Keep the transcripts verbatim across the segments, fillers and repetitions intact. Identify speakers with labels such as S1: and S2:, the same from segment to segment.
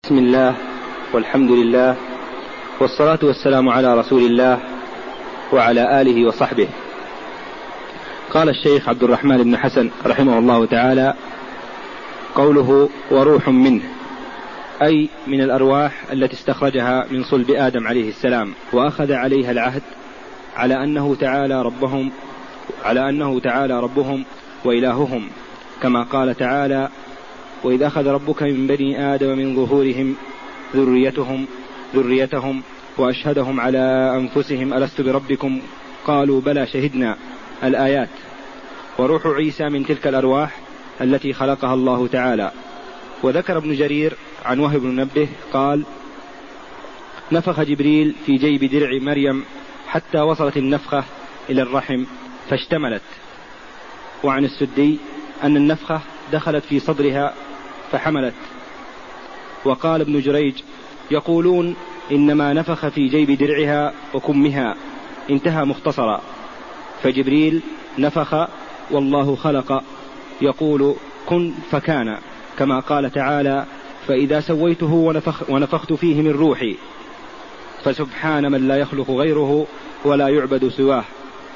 S1: بسم الله والحمد لله والصلاة والسلام على رسول الله وعلى آله وصحبه. قال الشيخ عبد الرحمن بن حسن رحمه الله تعالى: قوله وروح منه، أي من الأرواح التي استخرجها من صلب آدم عليه السلام وأخذ عليها العهد على أنه تعالى ربهم على أنه تعالى ربهم وإلههم، كما قال تعالى: وإذ أخذ ربك من بني آدم من ظهورهم ذريتهم ذريتهم وأشهدهم على أنفسهم ألست بربكم قالوا بلى شهدنا، الآيات. وروح عيسى من تلك الأرواح التي خلقها الله تعالى. وذكر ابن جرير عن وهب بن منبه قال: نفخ جبريل في جيب درع مريم حتى وصلت النفخة إلى الرحم فاشتملت. وعن السدي أن النفخة دخلت في صدرها فحملت. وقال ابن جريج: يقولون إنما نفخ في جيب درعها وكمها، انتهى مختصرا. فجبريل نفخ والله خلق، يقول كن فكان، كما قال تعالى: فإذا سويته ونفخ ونفخت فيه من روحي، فسبحان من لا يخلق غيره ولا يعبد سواه.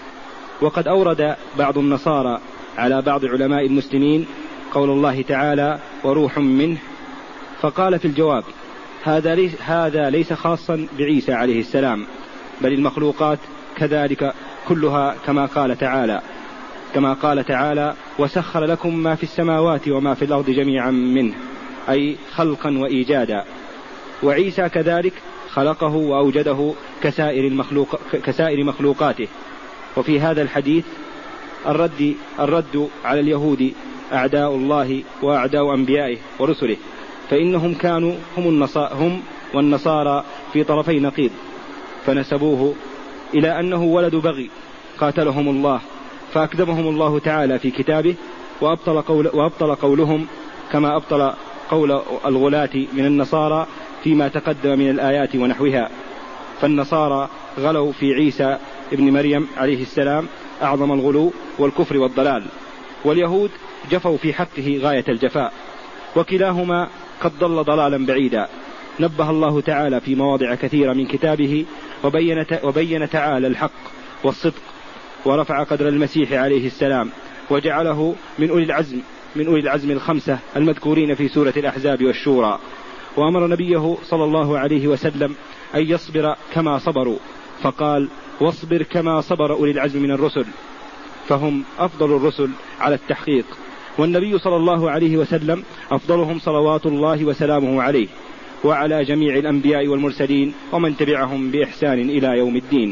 S1: وقد أورد بعض النصارى على بعض علماء المسلمين قول الله تعالى: وروح منه، فقال في الجواب: هذا ليس, هذا ليس خاصا بعيسى عليه السلام، بل المخلوقات كذلك كلها، كما قال تعالى كما قال تعالى: وسخر لكم ما في السماوات وما في الأرض جميعا منه، أي خلقا وإيجادا. وعيسى كذلك خلقه وأوجده كسائر, المخلوق كسائر مخلوقاته. وفي هذا الحديث الرد, الرد على اليهود أعداء الله وأعداء أنبيائه ورسله، فإنهم كانوا هم, هم والنصارى في طرفي نقيض، فنسبوه إلى أنه ولد بغي قاتلهم الله، فأكذبهم الله تعالى في كتابه وأبطل, قول وأبطل قولهم كما أبطل قول الغلاة من النصارى فيما تقدم من الآيات ونحوها. فالنصارى غلوا في عيسى ابن مريم عليه السلام أعظم الغلو والكفر والضلال، واليهود جفوا في حقه غاية الجفاء، وكلاهما قد ضل ضلالا بعيدا. نبه الله تعالى في مواضع كثيرة من كتابه وبين, وبين تعالى الحق والصدق، ورفع قدر المسيح عليه السلام وجعله من أولي العزم من أولي العزم الخمسة المذكورين في سورة الأحزاب والشورى. وأمر نبيه صلى الله عليه وسلم أن يصبر كما صبروا، فقال: واصبر كما صبر أولي العزم من الرسل، فهم أفضل الرسل على التحقيق. والنبي صلى الله عليه وسلم أفضلهم صلوات الله وسلامه عليه وعلى جميع الأنبياء والمرسلين ومن تبعهم بإحسان إلى يوم الدين.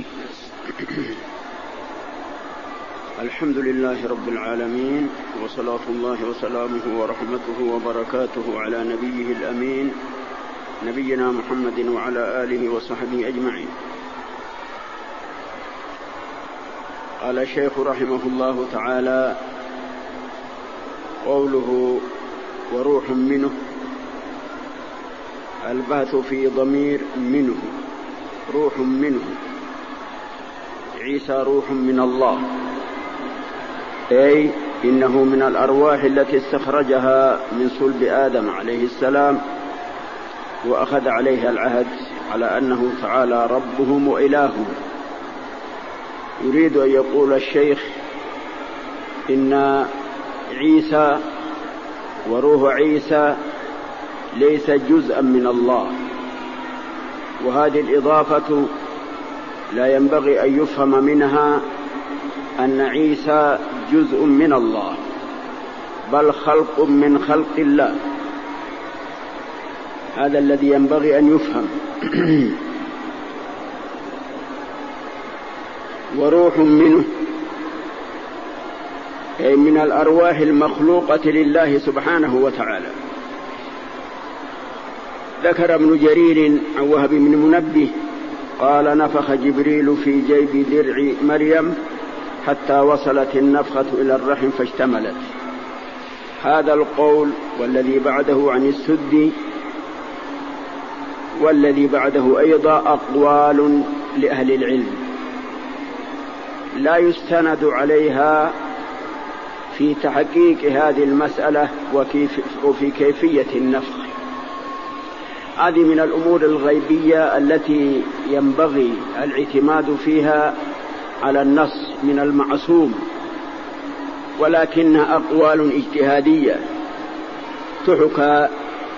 S2: الحمد لله رب العالمين، وصلاة الله وسلامه ورحمته وبركاته على نبيه الأمين نبينا محمد وعلى آله وصحبه أجمعين. قال الشيخ رحمه الله تعالى: قوله وروح منه، البعث في ضمير منه، روح منه. عيسى روح من الله، أي إنه من الأرواح التي استخرجها من صلب آدم عليه السلام وأخذ عليها العهد على أنه تعالى ربهم وإلههم. يريد أن يقول الشيخ إن عيسى وروح عيسى ليس جزءا من الله، وهذه الإضافة لا ينبغي أن يفهم منها أن عيسى جزء من الله، بل خلق من خلق الله. هذا الذي ينبغي أن يفهم. وروح منه، أي من الأرواح المخلوقة لله سبحانه وتعالى. ذكر ابن جرير عن وهب بن منبه قال: نفخ جبريل في جيب درع مريم حتى وصلت النفخة إلى الرحم فاشتملت. هذا القول والذي بعده عن السدي والذي بعده أيضا أقوال لأهل العلم لا يستند عليها في تحقيق هذه المسألة وفي كيفية النفخ، هذه من الأمور الغيبية التي ينبغي الاعتماد فيها على النص من المعصوم، ولكنها أقوال اجتهادية تحكى.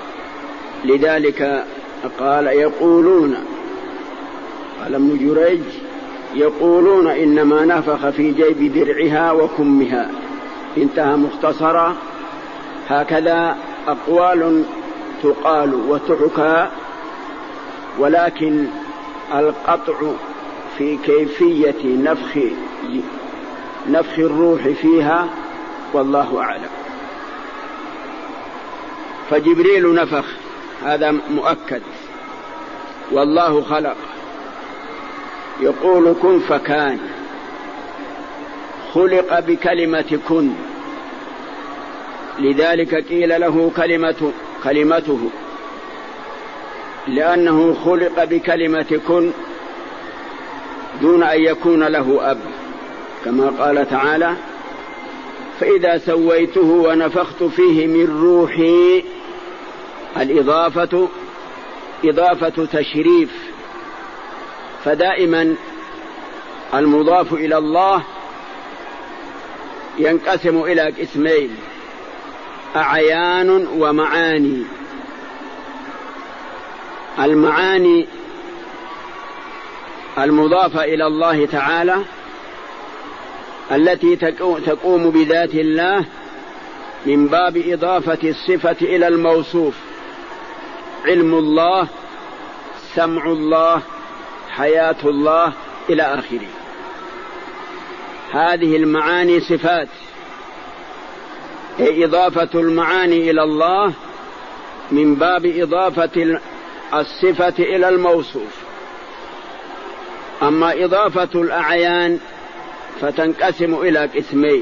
S2: لذلك قال يقولون، قال ابن جريج يقولون إنما نفخ في جيب درعها وكمها، انتهى مختصرا. هكذا أقوال تقال وتحكى، ولكن القطع في كيفية نفخ نفخ الروح فيها والله أعلم. فجبريل نفخ، هذا مؤكد، والله خلق، يقول كن فكان، خلق بكلمة كن، لذلك قيل له كلمة كلمته، لأنه خلق بكلمة كن دون أن يكون له أب، كما قال تعالى فإذا سويته ونفخت فيه من روحي. الإضافة إضافة تشريف، فدائما المضاف إلى الله ينقسم إلى قسمين: أعيان ومعاني. المعاني المضافة إلى الله تعالى التي تقوم بذات الله من باب إضافة الصفة إلى الموصوف: علم الله، سمع الله، حياة الله، إلى آخره. هذه المعاني صفات، إضافة المعاني إلى الله من باب إضافة الصفة إلى الموصوف. أما إضافة الأعيان فتنقسم إلى قسمين: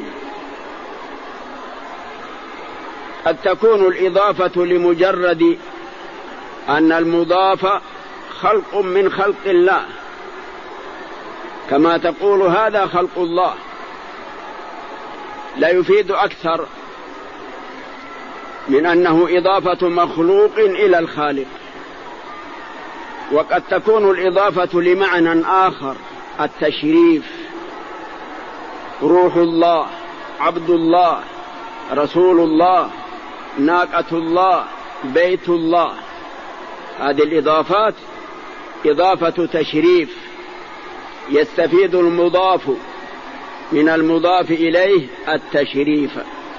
S2: قد تكون الإضافة لمجرد أن المضاف خلق من خلق الله، كما تقول هذا خلق الله، لا يفيد أكثر من أنه إضافة مخلوق إلى الخالق. وقد تكون الإضافة لمعنى آخر: التشريف، روح الله، عبد الله، رسول الله، ناقة الله، بيت الله. هذه الإضافات إضافة تشريف، يستفيد المضاف من المضاف إليه التشريف.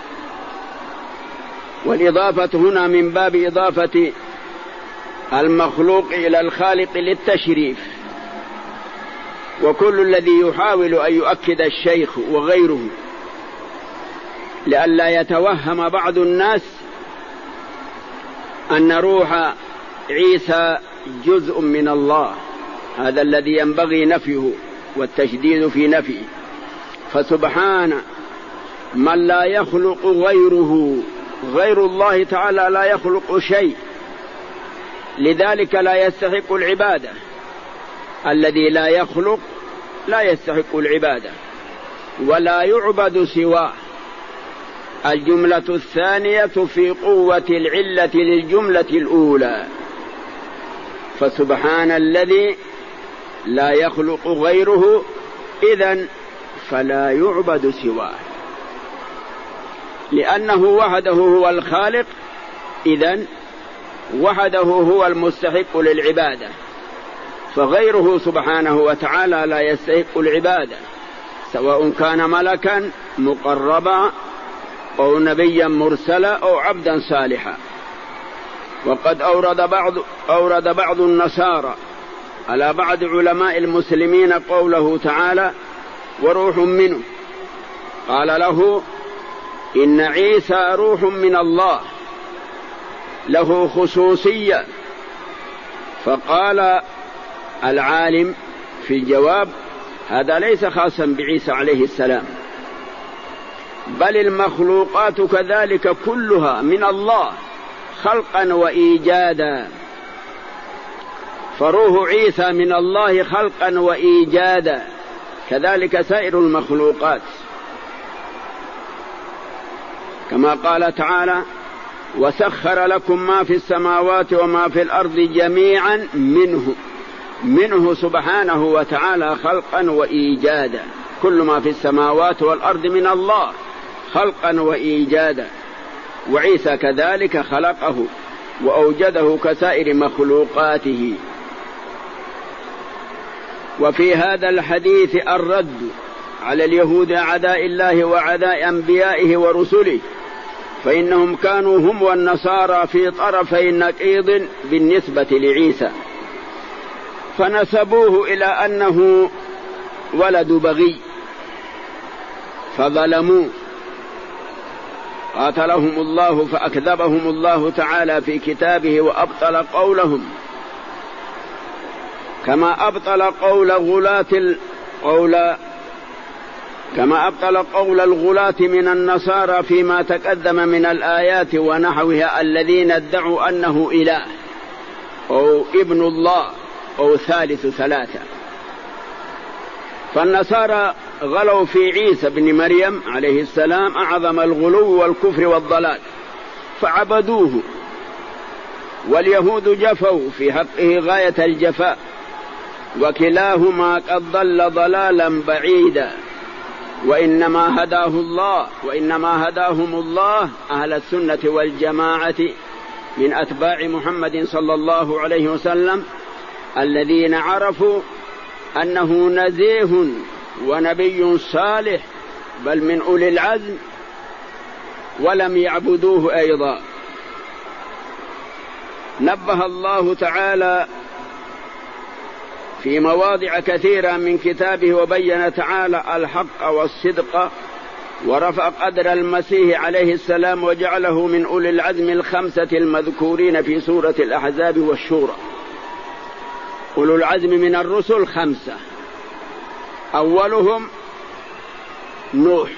S2: والإضافة هنا من باب إضافة المخلوق إلى الخالق للتشريف. وكل الذي يحاول أن يؤكد الشيخ وغيره لئلا يتوهم بعض الناس أن روح عيسى جزء من الله، هذا الذي ينبغي نفيه والتشديد في نفيه. فسبحان من لا يخلق غيره، غير الله تعالى لا يخلق شيء، لذلك لا يستحق العبادة. الذي لا يخلق لا يستحق العبادة ولا يعبد سواه. الجملة الثانية في قوة العلة للجملة الأولى. فسبحان الذي لا يخلق غيره، إذن فلا يعبد سواه، لأنه وحده هو الخالق، إذن وحده هو المستحق للعبادة. فغيره سبحانه وتعالى لا يستحق العبادة، سواء كان ملكا مقربا أو نبيا مرسلا أو عبدا صالحا. وقد أورد بعض, أورد بعض النصارى على بعض علماء المسلمين قوله تعالى وروح منه، قال له إن عيسى روح من الله له خصوصية. فقال العالم في الجواب هذا ليس خاصا بعيسى عليه السلام، بل المخلوقات كذلك كلها من الله خلقا وإيجادا. فروح عيسى من الله خلقا وإيجادا، كذلك سائر المخلوقات، كما قال تعالى وسخر لكم ما في السماوات وما في الأرض جميعا منه منه سبحانه وتعالى خلقا وإيجادا. كل ما في السماوات والأرض من الله خلقا وإيجادا، وعيسى كذلك خلقه وأوجده كسائر مخلوقاته. وفي هذا الحديث الرد على اليهود أعداء الله وأعداء أنبيائه ورسله، فإنهم كانوا هم والنصارى في طرفي نقيض بالنسبة لعيسى، فنسبوه إلى أنه ولد بغي فظلموه، قاتلهم الله فأكذبهم الله تعالى في كتابه وأبطل قولهم، كما أبطل قول غلاة قول كما أبطل قول الغلاة من النصارى فيما تقدم من الآيات ونحوها الذين ادعوا أنه إله أو ابن الله أو ثالث ثلاثة. فالنصارى غلوا في عيسى بن مريم عليه السلام أعظم الغلو والكفر والضلال فعبدوه، واليهود جفوا في حقه غاية الجفاء، وكلاهما قد ضل ضلالا بعيدا، وإنما هداه الله وإنما هداهم الله أهل السنة والجماعة من أتباع محمد صلى الله عليه وسلم، الذين عرفوا أنه نزيه ونبي صالح بل من أولي العزم، ولم يعبدوه أيضا. نبه الله تعالى في مواضع كثيرة من كتابه وبين تعالى الحق والصدق، ورفع قدر المسيح عليه السلام وجعله من أولي العزم الخمسة المذكورين في سورة الأحزاب والشورى. أولو العزم من الرسل خمسة، أولهم نوح،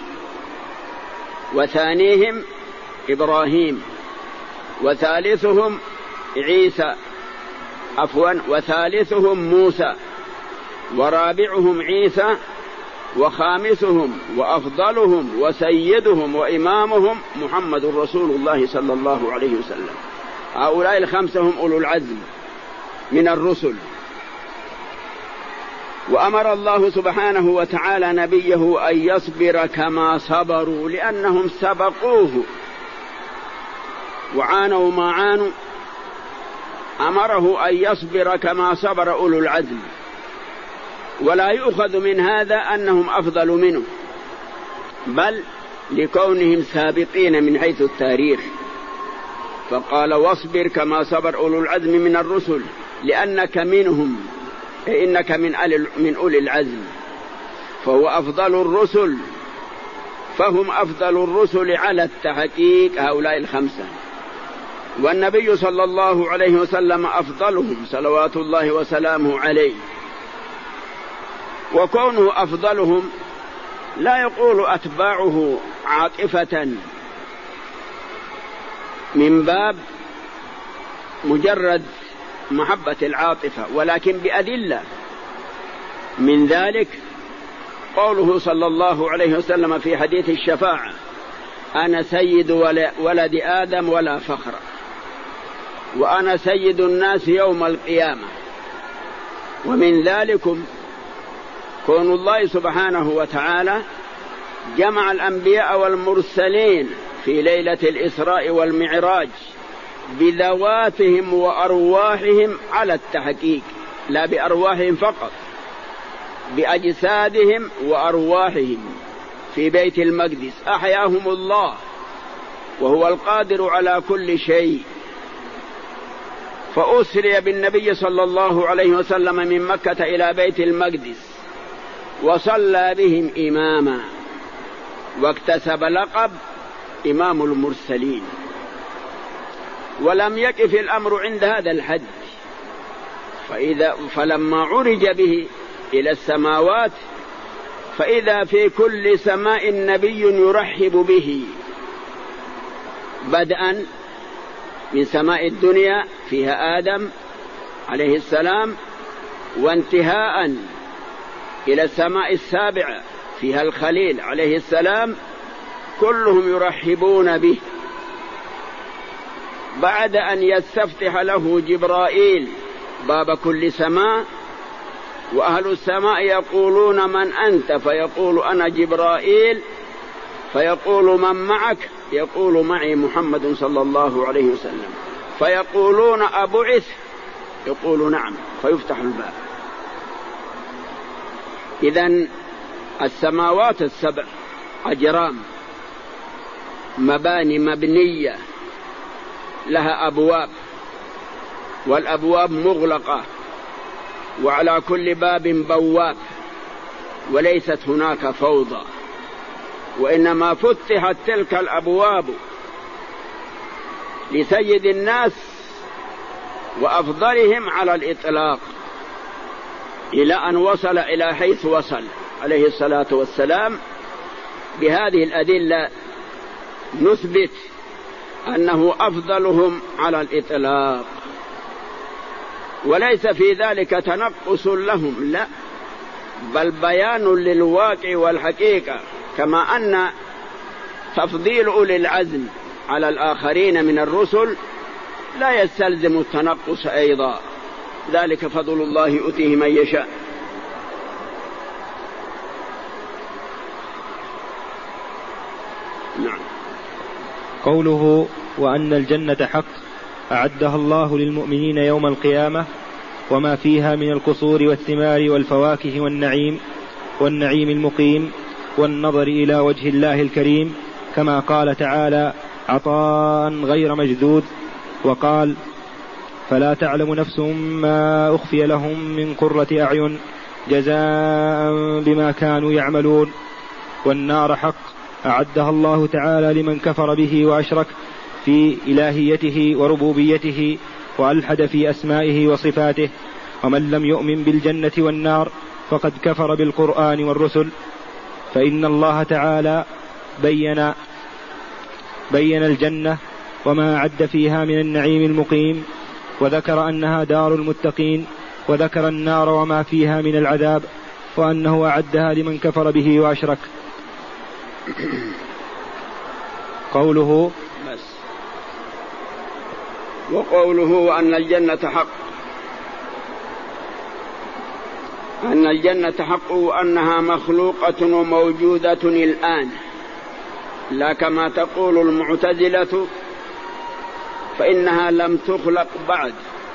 S2: وثانيهم إبراهيم، وثالثهم عيسى عفوا وثالثهم موسى، ورابعهم عيسى، وخامسهم وأفضلهم وسيدهم وإمامهم محمد رسول الله صلى الله عليه وسلم. هؤلاء الخمسة هم أولو العزم من الرسل. وأمر الله سبحانه وتعالى نبيه أن يصبر كما صبروا، لأنهم سبقوه وعانوا ما عانوا. أمره أن يصبر كما صبر أولو العزم، ولا يؤخذ من هذا أنهم أفضل منه، بل لكونهم سابقين من حيث التاريخ، فقال واصبر كما صبر أولو العزم من الرسل لأنك منهم، إنك من من أولي العزم، فهو أفضل الرسل، فهم أفضل الرسل على التحقيق هؤلاء الخمسة. والنبي صلى الله عليه وسلم أفضلهم صلوات الله وسلامه عليه، وكونه أفضلهم لا يقول أتباعه عاطفة من باب مجرد محبة العاطفة، ولكن بأدلة. من ذلك قوله صلى الله عليه وسلم في حديث الشفاعة: أنا سيد ولد آدم ولا فخر، وأنا سيد الناس يوم القيامة. ومن ذلكم كون الله سبحانه وتعالى جمع الأنبياء والمرسلين في ليلة الإسراء والمعراج بذواتهم وأرواحهم على التحقيق، لا بأرواحهم فقط، بأجسادهم وأرواحهم في بيت المقدس أحياهم الله وهو القادر على كل شيء. فأسري بالنبي صلى الله عليه وسلم من مكة إلى بيت المقدس وصلى بهم إماما، واكتسب لقب إمام المرسلين. ولم يقف الأمر عند هذا الحد، فإذا فلما عرج به إلى السماوات فإذا في كل سماء نبي يرحب به، بدءا من سماء الدنيا فيها آدم عليه السلام، وانتهاء إلى السماء السابعة فيها الخليل عليه السلام، كلهم يرحبون به بعد أن يستفتح له جبرائيل باب كل سماء، وأهل السماء يقولون من أنت؟ فيقول أنا جبرائيل. فيقول من معك؟ يقول معي محمد صلى الله عليه وسلم. فيقولون أبعث؟ يقول نعم. فيفتح الباب. إذن السماوات السبع أجرام، مباني مبنية لها أبواب، والأبواب مغلقة، وعلى كل باب بواب، وليست هناك فوضى، وإنما فتحت تلك الأبواب لسيد الناس وأفضلهم على الإطلاق، إلى أن وصل إلى حيث وصل عليه الصلاة والسلام. بهذه الأدلة نثبت أنه أفضلهم على الإطلاق، وليس في ذلك تنقص لهم، لا، بل بيان للواقع والحقيقة، كما أن تفضيل أولي العزم على الآخرين من الرسل لا يستلزم التنقص أيضا، ذلك فضل الله يؤتيه من يشاء. نعم.
S1: قوله وأن الجنة حق أعدها الله للمؤمنين يوم القيامة وما فيها من القصور والثمار والفواكه والنعيم والنعيم المقيم والنظر إلى وجه الله الكريم، كما قال تعالى عطاء غير مجذوذ، وقال فلا تعلم نفس ما أخفي لهم من قرة أعين جزاء بما كانوا يعملون. والنار حق أعدها الله تعالى لمن كفر به وأشرك في إلهيته وربوبيته وألحد في أسمائه وصفاته. ومن لم يؤمن بالجنة والنار فقد كفر بالقرآن والرسل، فإن الله تعالى بين بين الجنة وما أعد فيها من النعيم المقيم، وذكر أنها دار المتقين، وذكر النار وما فيها من العذاب، وأنه أعدها لمن كفر به وأشرك. قوله
S2: بس وقوله أن الجنة حق، أن الجنة حق وأنها مخلوقة وموجودة الآن، لا كما تقول المعتزلة فإنها لم تخلق بعد،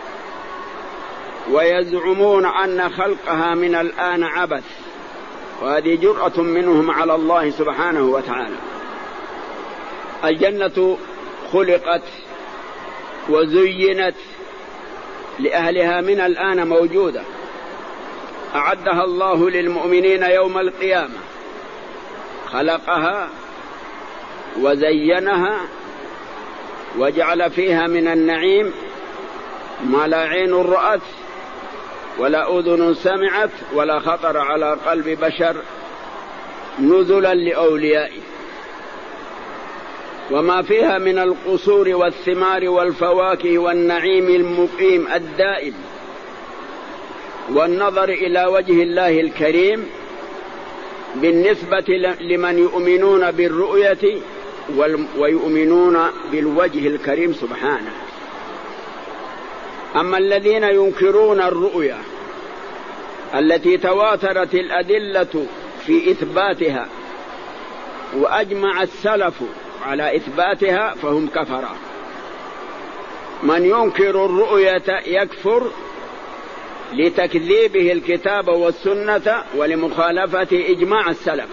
S2: ويزعمون أن خلقها من الآن عبث، وهذه جرأة منهم على الله سبحانه وتعالى. الجنة خلقت وزينت لأهلها من الآن موجودة، أعدها الله للمؤمنين يوم القيامة، خلقها وزينها وجعل فيها من النعيم ما لا عين رأت ولا أذن سمعت ولا خطر على قلب بشر، نزلا لأوليائه. وما فيها من القصور والثمار والفواكه والنعيم المقيم الدائم، والنظر إلى وجه الله الكريم بالنسبة لمن يؤمنون بالرؤية ويؤمنون بالوجه الكريم سبحانه. أما الذين ينكرون الرؤية التي تواترت الأدلة في إثباتها وأجمع السلف على إثباتها فهم كفرة. من ينكر الرؤية يكفر لتكذيبه الكتاب والسنة ولمخالفة إجماع السلف.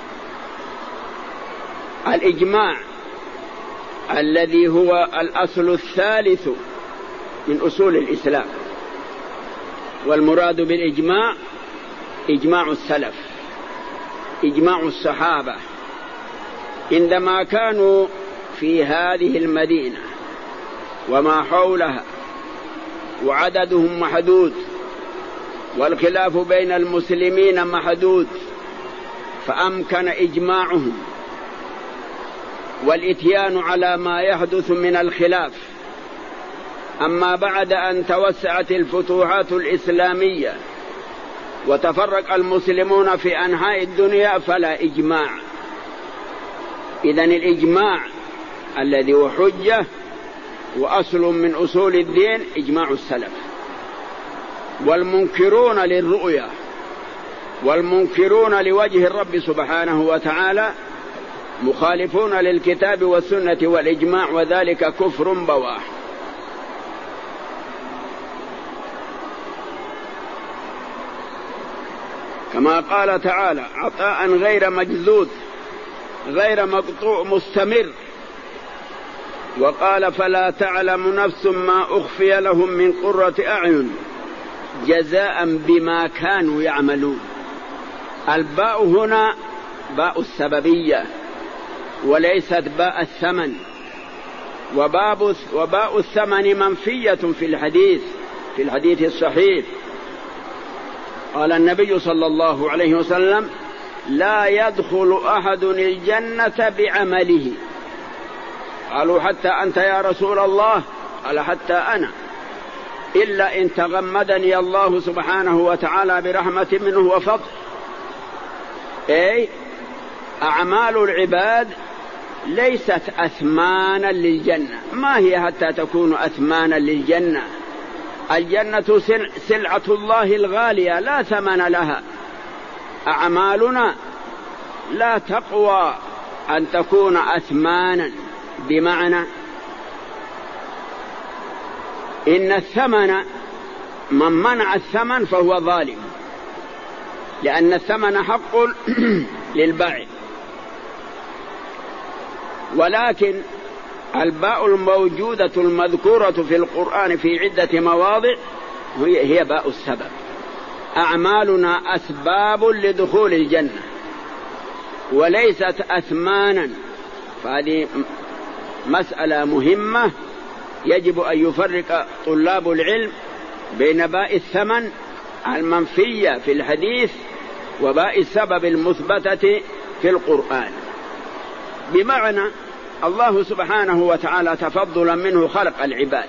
S2: الإجماع الذي هو الأصل الثالث من أصول الإسلام، والمراد بالإجماع إجماع السلف، إجماع الصحابة عندما كانوا في هذه المدينة وما حولها، وعددهم محدود، والخلاف بين المسلمين محدود، فأمكن إجماعهم والإتيان على ما يحدث من الخلاف. أما بعد أن توسعت الفتوحات الإسلامية وتفرق المسلمون في أنحاء الدنيا فلا إجماع. إذن الإجماع الذي هو حجة وأصل من أصول الدين إجماع السلف. والمنكرون للرؤيا والمنكرون لوجه الرب سبحانه وتعالى مخالفون للكتاب والسنة والإجماع، وذلك كفر بواح. كما قال تعالى: عطاء غير مجذوذ غير مقطوع مستمر. وقال: فلا تعلم نفس ما أخفي لهم من قرة أعين جزاء بما كانوا يعملون. الباء هنا باء السببية وليست باء الثمن، وباب وباء الثمن منفية في الحديث في الحديث الصحيح. قال النبي صلى الله عليه وسلم: لا يدخل أحد الجنة بعمله. قالوا: حتى أنت يا رسول الله؟ قال: حتى أنا، إلا إن تغمدني الله سبحانه وتعالى برحمة منه وفضل. أي أعمال العباد ليست أثمانا للجنة. ما هي حتى تكون أثمانا للجنة؟ الجنة سلعة الله الغالية لا ثمن لها. أعمالنا لا تقوى أن تكون أثمانا، بمعنى إن الثمن من منع الثمن فهو ظالم، لأن الثمن حق للبائع. ولكن الباء الموجودة المذكورة في القرآن في عدة مواضع هي باء السبب. أعمالنا أسباب لدخول الجنة وليست أثمانا. فهذه مسألة مهمة يجب أن يفرق طلاب العلم بين باء الثمن المنفية في الحديث وباء السبب المثبتة في القرآن. بمعنى الله سبحانه وتعالى تفضلا منه خلق العباد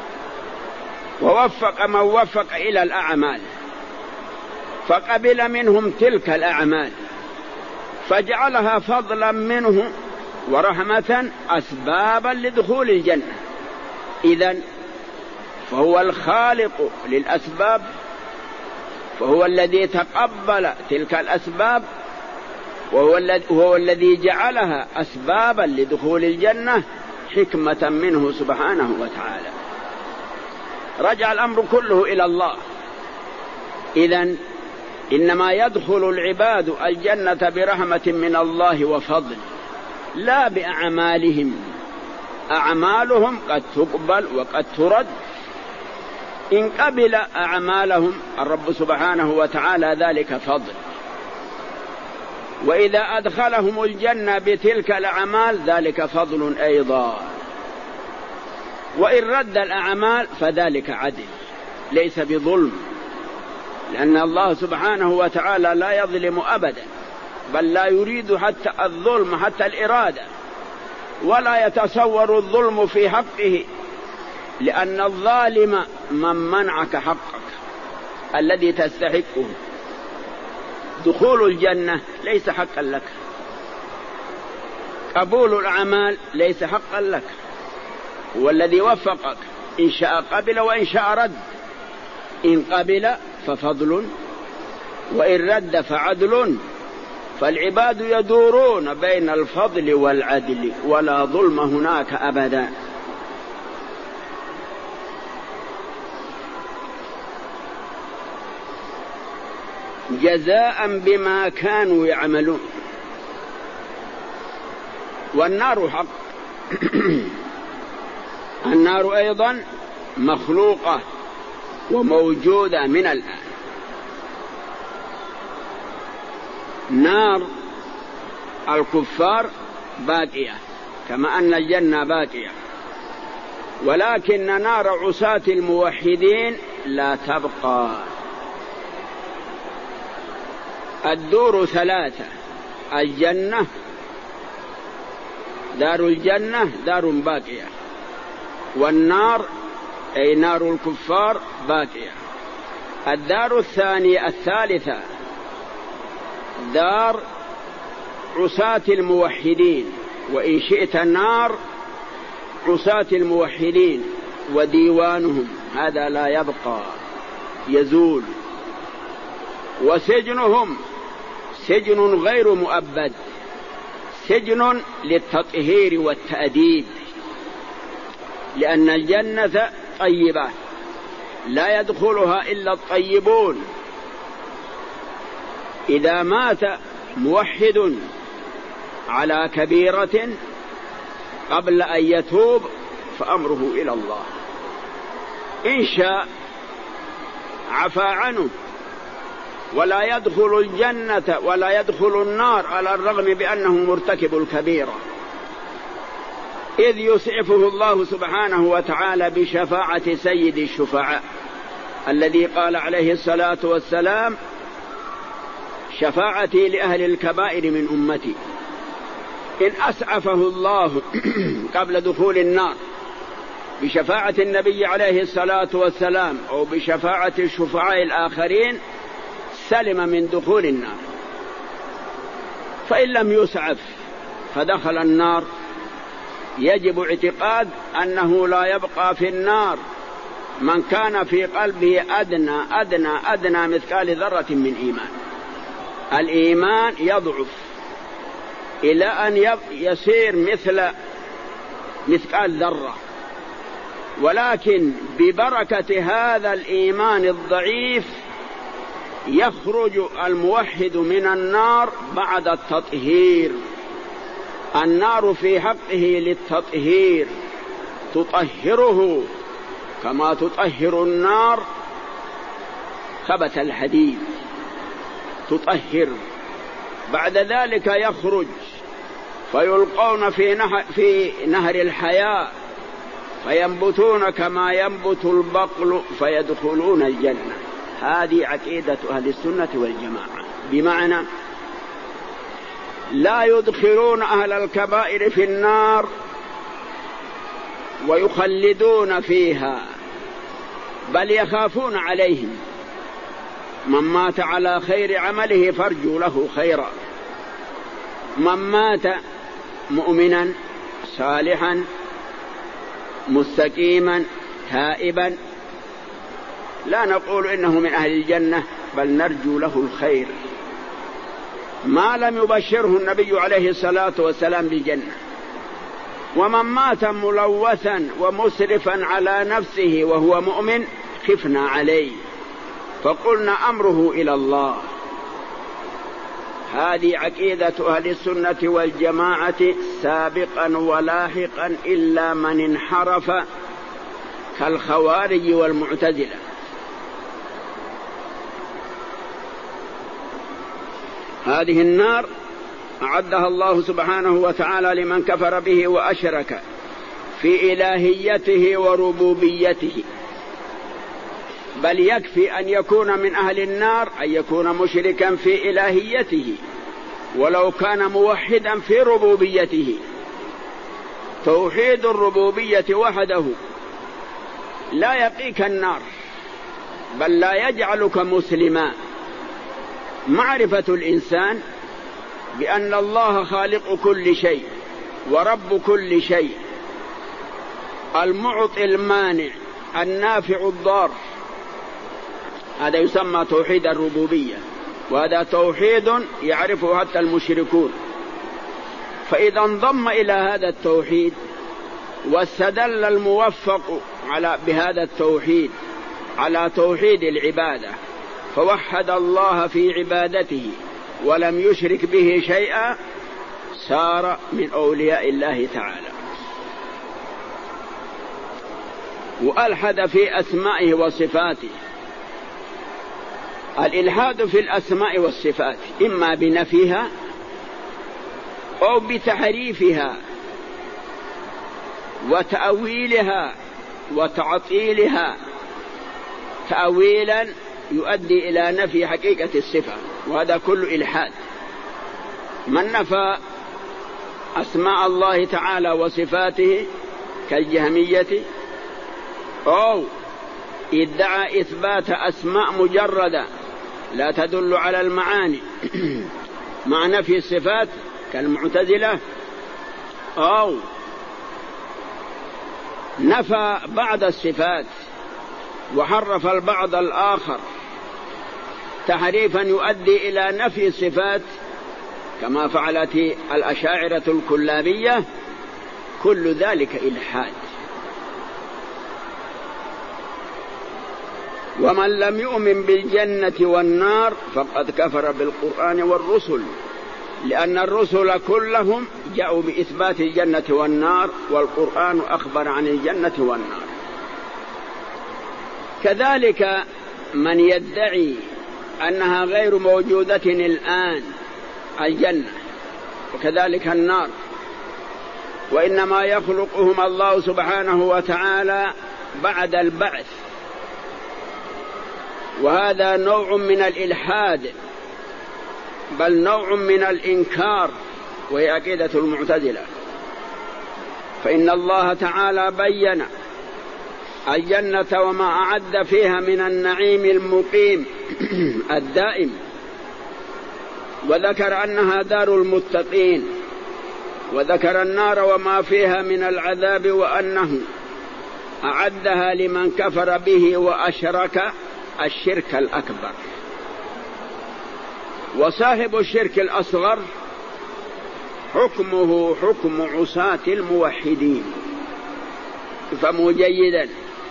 S2: ووفق من وفق إلى الأعمال، فقبل منهم تلك الأعمال فجعلها فضلا منه ورحمة أسبابا لدخول الجنة. إذن فهو الخالق للأسباب، فهو الذي تقبل تلك الأسباب، وهو الذي جعلها أسبابا لدخول الجنة حكمة منه سبحانه وتعالى. رجع الأمر كله إلى الله. إذن إنما يدخل العباد الجنة برحمة من الله وفضل، لا بأعمالهم. أعمالهم قد تقبل وقد ترد. إن قبل أعمالهم الرب سبحانه وتعالى ذلك فضل، وإذا أدخلهم الجنة بتلك الأعمال ذلك فضل أيضا. وإن رد الأعمال فذلك عدل ليس بظلم، لأن الله سبحانه وتعالى لا يظلم أبدا، بل لا يريد حتى الظلم حتى الإرادة، ولا يتصور الظلم في حقه، لأن الظالم من منعك حقك الذي تستحقه. دخول الجنة ليس حقا لك، قبول الأعمال ليس حقا لك. هو الذي وفقك، إن شاء قبل وإن شاء رد. إن قبل ففضل، وإن رد فعدل. فالعباد يدورون بين الفضل والعدل، ولا ظلم هناك أبدا. جزاء بما كانوا يعملون. والنار حق. النار أيضا مخلوقة وموجودة من الآن. نار الكفار باقية كما أن الجنة باقية، ولكن نار عصاة الموحدين لا تبقى. الدور ثلاثة: الجنة، دار الجنة دار باقية، والنار أي نار الكفار باقية. الدار الثانية الثالثة دار عصاة الموحدين، وإن شئت النار عصاة الموحدين وديوانهم هذا لا يبقى، يزول. وسجنهم سجن غير مؤبد، سجن للتطهير والتأديب، لأن الجنة طيبة لا يدخلها إلا الطيبون. إذا مات موحد على كبيرة قبل أن يتوب فأمره إلى الله، إن شاء عفى عنه ولا يدخل الجنة ولا يدخل النار على الرغم بأنه مرتكب الكبيرة، إذ يسعفه الله سبحانه وتعالى بشفاعة سيد الشفعاء الذي قال عليه الصلاة والسلام: شفاعتي لأهل الكبائر من أمتي. إن أسعفه الله قبل دخول النار بشفاعة النبي عليه الصلاة والسلام أو بشفاعة الشفعاء الآخرين سلم من دخول النار. فإن لم يسعف فدخل النار يجب اعتقاد أنه لا يبقى في النار من كان في قلبه أدنى أدنى أدنى مثقال ذرة من إيمان. الإيمان يضعف إلى أن يصير مثل مثقال ذرة، ولكن ببركة هذا الإيمان الضعيف يخرج الموحد من النار بعد التطهير. النار في حقه للتطهير، تطهره كما تطهر النار خبث الحديد، تطهر. بعد ذلك يخرج فيلقون في نهر, في نهر الحياة فينبتون كما ينبت البقل فيدخلون الجنة. هذه عقيدة أهل السنة والجماعة، بمعنى لا يدخلون أهل الكبائر في النار ويخلدون فيها، بل يخافون عليهم. من مات على خير عمله فارجوا له خيرا، من مات مؤمنا صالحا مستقيما تائبا لا نقول إنه من أهل الجنة، بل نرجو له الخير ما لم يبشره النبي عليه الصلاة والسلام بالجنة. ومن مات ملوثا ومسرفا على نفسه وهو مؤمن خفنا عليه فقلنا أمره إلى الله. هذه عقيدة أهل السنة والجماعة سابقا ولاحقا إلا من انحرف كالخوارج والمعتزلة. هذه النار أعدها الله سبحانه وتعالى لمن كفر به وأشرك في إلهيته وربوبيته، بل يكفي أن يكون من أهل النار أن يكون مشركا في إلهيته ولو كان موحدا في ربوبيته. توحيد الربوبية وحده لا يقيك النار بل لا يجعلك مسلما. معرفة الإنسان بأن الله خالق كل شيء ورب كل شيء، المعطي المانع النافع الضار، هذا يسمى توحيد الربوبية، وهذا توحيد يعرفه حتى المشركون. فإذا انضم إلى هذا التوحيد واستدل الموفق على بهذا التوحيد على توحيد العبادة فوحد الله في عبادته ولم يشرك به شيئا صار من أولياء الله تعالى. وألحد في أسمائه وصفاته. الإلحاد في الأسماء والصفات إما بنفيها أو بتحريفها وتأويلها وتعطيلها، تأويلا يؤدي إلى نفي حقيقة الصفة، وهذا كل إلحاد. من نفى أسماء الله تعالى وصفاته كالجهمية أو ادعى إثبات أسماء مجردة لا تدل على المعاني مع نفي الصفات كالمعتزلة، أو نفى بعض الصفات وحرف البعض الآخر تحريفا يؤدي إلى نفي الصفات كما فعلت الأشاعرة الكلابية، كل ذلك إلحاد. ومن لم يؤمن بالجنة والنار فقد كفر بالقرآن والرسل، لأن الرسل كلهم جاءوا بإثبات الجنة والنار، والقرآن أخبر عن الجنة والنار. كذلك من يدعي أنها غير موجودة الآن الجنة وكذلك النار، وإنما يخلقهم الله سبحانه وتعالى بعد البعث، وهذا نوع من الإلحاد، بل نوع من الإنكار، وهي عقيدة المعتزلة. فإن الله تعالى بين الجنة وما أعد فيها من النعيم المقيم الدائم، وذكر أنها دار المتقين، وذكر النار وما فيها من العذاب وأنه أعدها لمن كفر به وأشرك الشرك الأكبر. وصاحب الشرك الأصغر حكمه حكم عصاة الموحدين. فمو جيدا،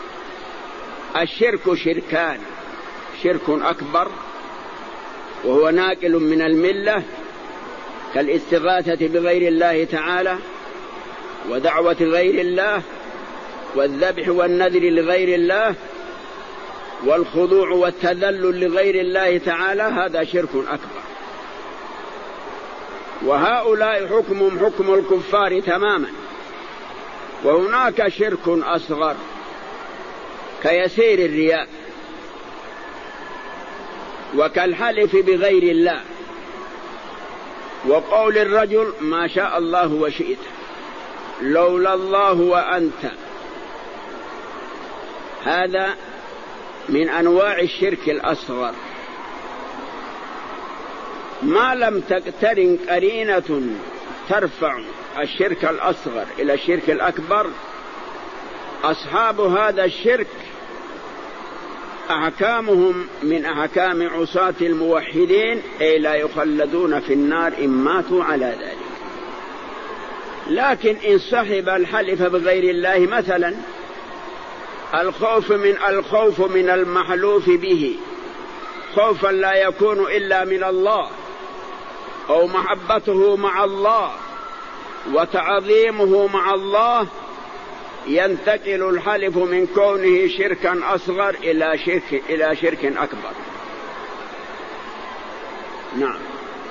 S2: الشرك شركان: شرك أكبر وهو ناقل من الملة كالاستغاثة بغير الله تعالى ودعوة غير الله والذبح والنذر لغير الله والخضوع والتذلل لغير الله تعالى، هذا شرك أكبر. وهؤلاء حكمهم حكم الكفار تماما. وهناك شرك أصغر كيسير الرياء وكالحلف بغير الله وقول الرجل ما شاء الله وشئت لولا الله وأنت، هذا من أنواع الشرك الأصغر. ما لم تقترن قرينة ترفع الشرك الأصغر إلى الشرك الأكبر، أصحاب هذا الشرك أحكامهم من أحكام عصاة الموحدين، أي لا يخلدون في النار إن ماتوا على ذلك. لكن إن صحب الحلف بغير الله، مثلا الخوف من الخوف من المحلوف به خوفا لا يكون إلا من الله، أو محبته مع الله وتعظيمه مع الله، ينتقل الحلف من كونه شركا أصغر إلى شرك إلى شرك أكبر. نعم.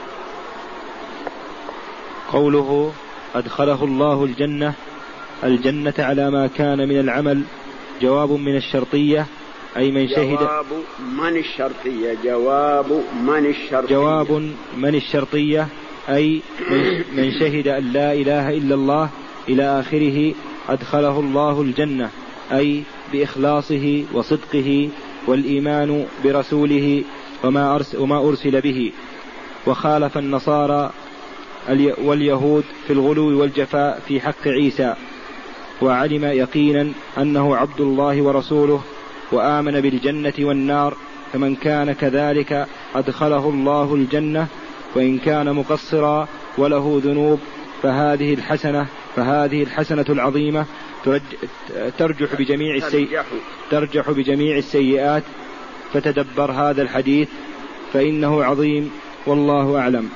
S1: قوله أدخله الله الجنة، الجنة على ما كان من العمل، جواب من الشرطية أي من شهد.
S2: جواب من الشرطية جواب من الشرطية
S1: جواب من الشرطية أي من شهد أن لا إله إلا الله إلى آخره أدخله الله الجنة، أي بإخلاصه وصدقه والإيمان برسوله وما أرسل, وما أرسل به. وخالف النصارى واليهود في الغلو والجفاء في حق عيسى، وعلم يقينا أنه عبد الله ورسوله، وآمن بالجنة والنار، فمن كان كذلك أدخله الله الجنة، وإن كان مقصرا وله ذنوب فهذه الحسنة فهذه الحسنة العظيمة ترجح بجميع السيئات ترجح بجميع السيئات. فتدبر هذا الحديث فإنه عظيم، والله أعلم.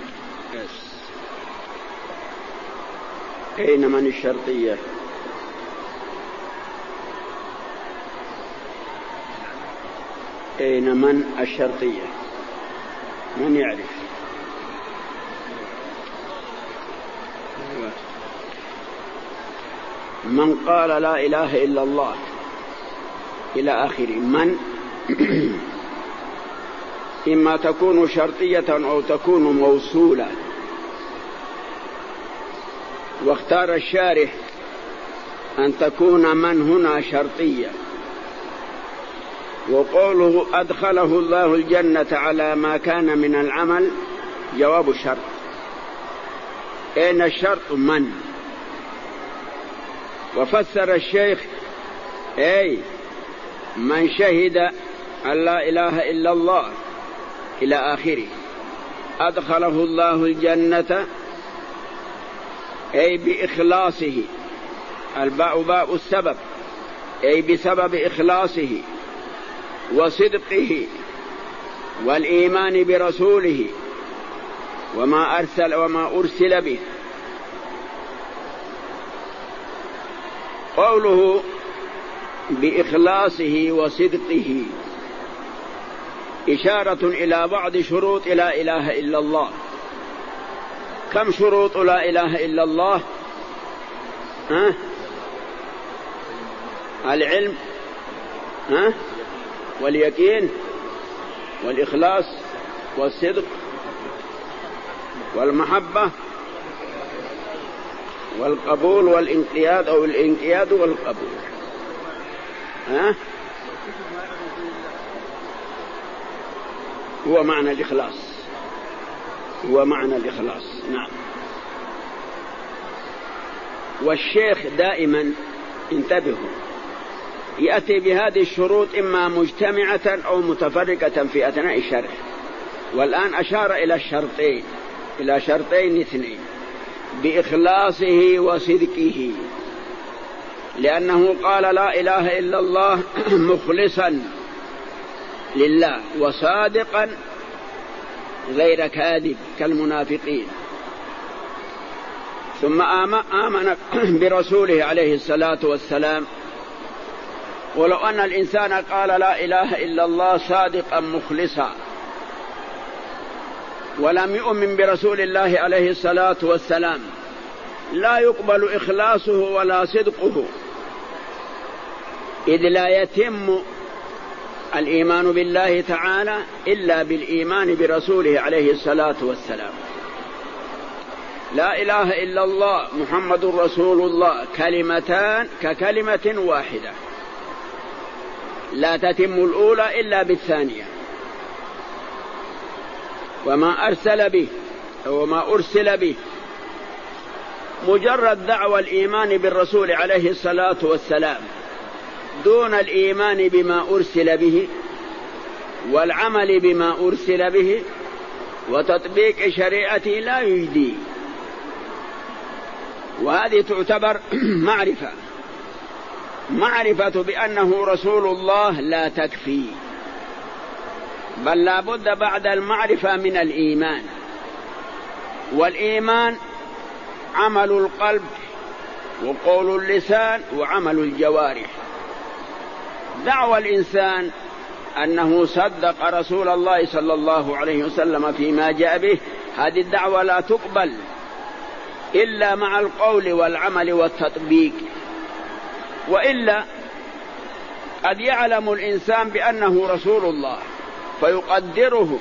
S2: أين من الشرطية؟ أين من الشرطية؟ من يعرف؟ من قال لا إله إلا الله إلى آخره. من إما تكون شرطية أو تكون موصولة، واختار الشارح أن تكون من هنا شرطية. وقوله أدخله الله الجنة على ما كان من العمل جواب الشرط. أين الشرط؟ من. وفسر الشيخ أي من شهد أن لا إله إلا الله إلى آخره أدخله الله الجنة، أي بإخلاصه، الباء باء السبب، أي بسبب إخلاصه وصدقه والإيمان برسوله وما أرسل وما أرسل به. قوله بإخلاصه وصدقه إشارة إلى بعض شروط لا إله إلا الله. كم شروط لا إله إلا الله؟ ها؟ العلم، ها؟ واليقين والإخلاص والصدق والمحبة والقبول والانقياد أو الانقياد والقبول. ها؟ هو معنى الإخلاص، هو معنى الإخلاص. نعم. والشيخ دائما انتبهوا يأتي بهذه الشروط إما مجتمعة أو متفرقة في أثناء الشرح، والآن أشار إلى الشرطين، إلى شرطين اثنين، بإخلاصه وصدقه، لأنه قال لا إله إلا الله مخلصا لله وصادقا غير كاذب كالمنافقين. ثم آمن برسوله عليه الصلاة والسلام. ولو أن الإنسان قال لا إله إلا الله صادقا مخلصا ولم يؤمن برسول الله عليه الصلاة والسلام لا يقبل إخلاصه ولا صدقه، إذ لا يتم الإيمان بالله تعالى إلا بالإيمان برسوله عليه الصلاة والسلام. لا إله إلا الله محمد رسول الله كلمتان ككلمة واحدة، لا تتم الأولى إلا بالثانية. وما أرسل به وما أرسل به مجرد دعوى الإيمان بالرسول عليه الصلاة والسلام دون الإيمان بما أرسل به والعمل بما أرسل به وتطبيق شريعته لا يجدي. وهذه تعتبر معرفة معرفة بأنه رسول الله لا تكفي، بل لا بد بعد المعرفة من الإيمان. والإيمان عمل القلب وقول اللسان وعمل الجوارح. دعوى الإنسان أنه صدق رسول الله صلى الله عليه وسلم فيما جاء به، هذه الدعوة لا تقبل إلا مع القول والعمل والتطبيق. وإلا قد يعلم الإنسان بأنه رسول الله فيقدره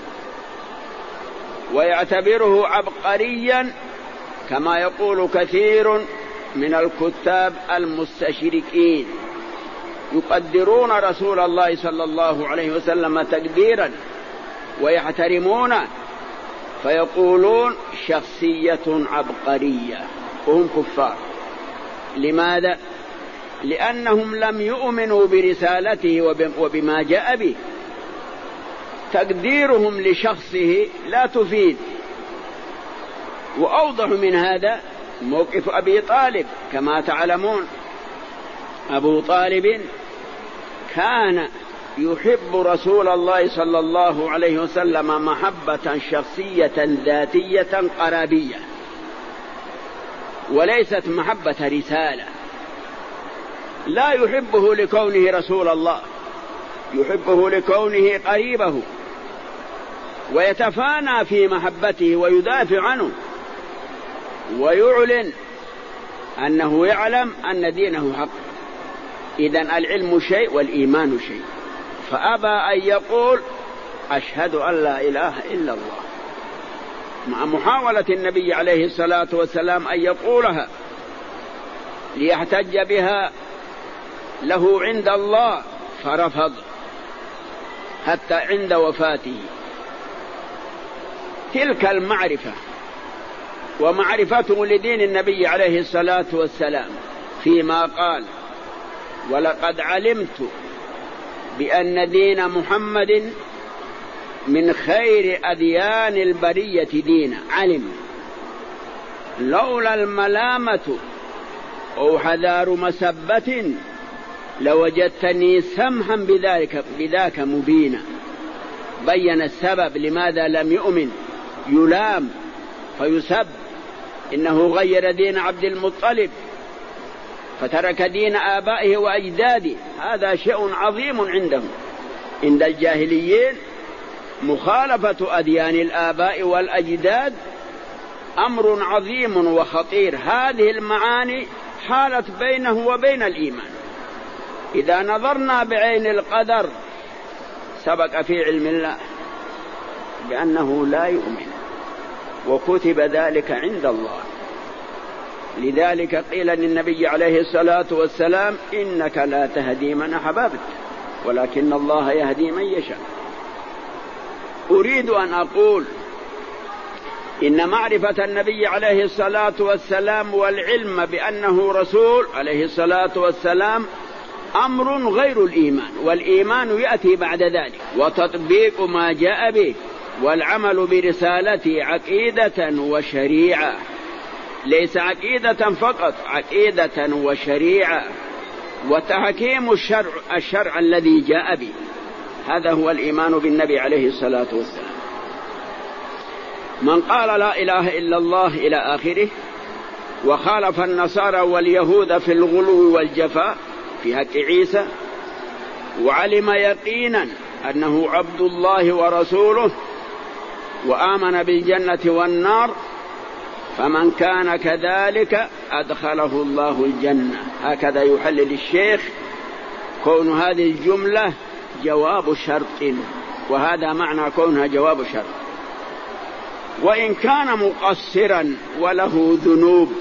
S2: ويعتبره عبقريا، كما يقول كثير من الكتاب المستشركين، يقدرون رسول الله صلى الله عليه وسلم تقديرا ويحترمونه، فيقولون شخصية عبقرية، وهم كفار. لماذا؟ لأنهم لم يؤمنوا برسالته وبما جاء به. تقديرهم لشخصه لا تفيد. وأوضح من هذا موقف أبي طالب. كما تعلمون أبو طالب كان يحب رسول الله صلى الله عليه وسلم محبة شخصية ذاتية قرابية، وليست محبة رسالة. لا يحبه لكونه رسول الله، يحبه لكونه قريبه، ويتفانى في محبته ويدافع عنه ويعلن أنه يعلم أن دينه حق. إذن العلم شيء والإيمان شيء. فأبى أن يقول أشهد أن لا إله إلا الله، مع محاولة النبي عليه الصلاة والسلام أن يقولها ليحتج بها له عند الله، فرفض حتى عند وفاته. تلك المعرفة ومعرفته لدين النبي عليه الصلاة والسلام فيما قال ولقد علمت بأن دين محمد من خير أديان البرية دينا. علم لولا الملامة أو حذار مسبة لوجدتني سمحا بذلك بذاك مبينا. بين السبب لماذا لم يؤمن، يلام فيسب، إنه غير دين عبد المطلب فترك دين آبائه وأجداده. هذا شيء عظيم عندهم. عند الجاهليين مخالفة أديان الآباء والأجداد أمر عظيم وخطير. هذه المعاني حالت بينه وبين الإيمان. إذا نظرنا بعين القدر سبق في علم الله بأنه لا يؤمن، وكتب ذلك عند الله. لذلك قيل للنبي عليه الصلاة والسلام: إنك لا تهدي من أحببت ولكن الله يهدي من يشاء. أريد أن أقول إن معرفة النبي عليه الصلاة والسلام والعلم بأنه رسول عليه الصلاة والسلام أمر غير الإيمان، والإيمان يأتي بعد ذلك، وتطبيق ما جاء به والعمل برسالته عقيدة وشريعة. ليس عقيدة فقط، عقيدة وشريعة، وتحكيم الشرع الشرع الذي جاء به. هذا هو الإيمان بالنبي عليه الصلاة والسلام. من قال لا إله إلا الله إلى آخره وخالف النصارى واليهود في الغلو والجفاء في حق عيسى، وعلم يقينا أنه عبد الله ورسوله، وآمن بالجنة والنار، فمن كان كذلك أدخله الله الجنة. هكذا يحلل الشيخ كون هذه الجملة جواب شرط، وهذا معنى كونها جواب شرط. وإن كان مقصرا وله ذنوب.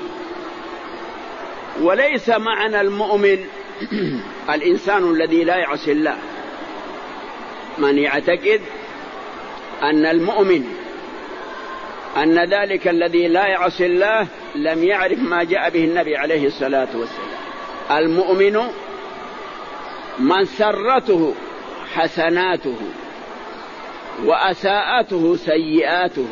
S2: وليس معنى المؤمن الإنسان الذي لا يعصي الله. من يعتقد أن المؤمن أن ذلك الذي لا يعصي الله لم يعرف ما جاء به النبي عليه الصلاة والسلام. المؤمن من سرته حسناته وأساءته سيئاته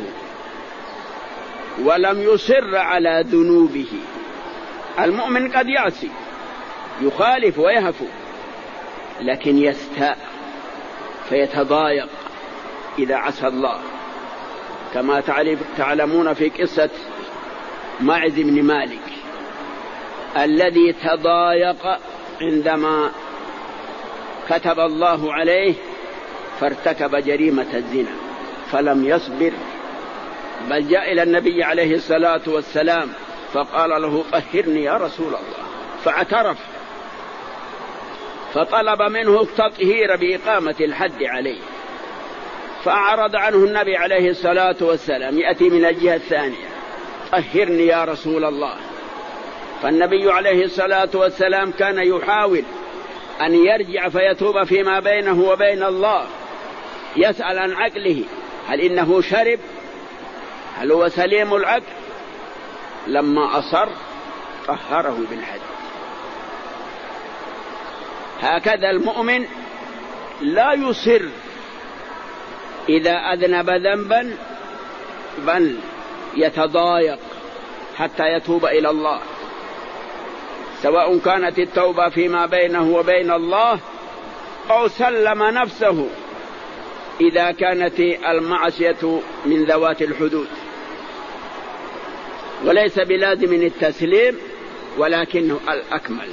S2: ولم يصر على ذنوبه. المؤمن قد يعصي، يخالف ويهفو، لكن يستاء فيتضايق إذا عصى الله، كما تعلمون في قصة ماعز بن مالك الذي تضايق عندما كتب الله عليه فارتكب جريمة الزنا فلم يصبر، بل جاء إلى النبي عليه الصلاة والسلام فقال له: طهرني يا رسول الله، فاعترف، فطلب منه التطهير بإقامة الحد عليه، فأعرض عنه النبي عليه الصلاة والسلام. يأتي من الجهة الثانية: طهرني يا رسول الله. فالنبي عليه الصلاة والسلام كان يحاول أن يرجع فيتوب فيما بينه وبين الله، يسأل عن عقله، هل إنه شرب، هل هو سليم العقل؟ لما أصر طهره بالحد. هكذا المؤمن لا يصر إذا أذنب ذنبا، بل يتضايق حتى يتوب إلى الله، سواء كانت التوبة فيما بينه وبين الله أو سلم نفسه إذا كانت المعصية من ذوات الحدود. وليس بلازم التسليم، ولكنه الأكمل.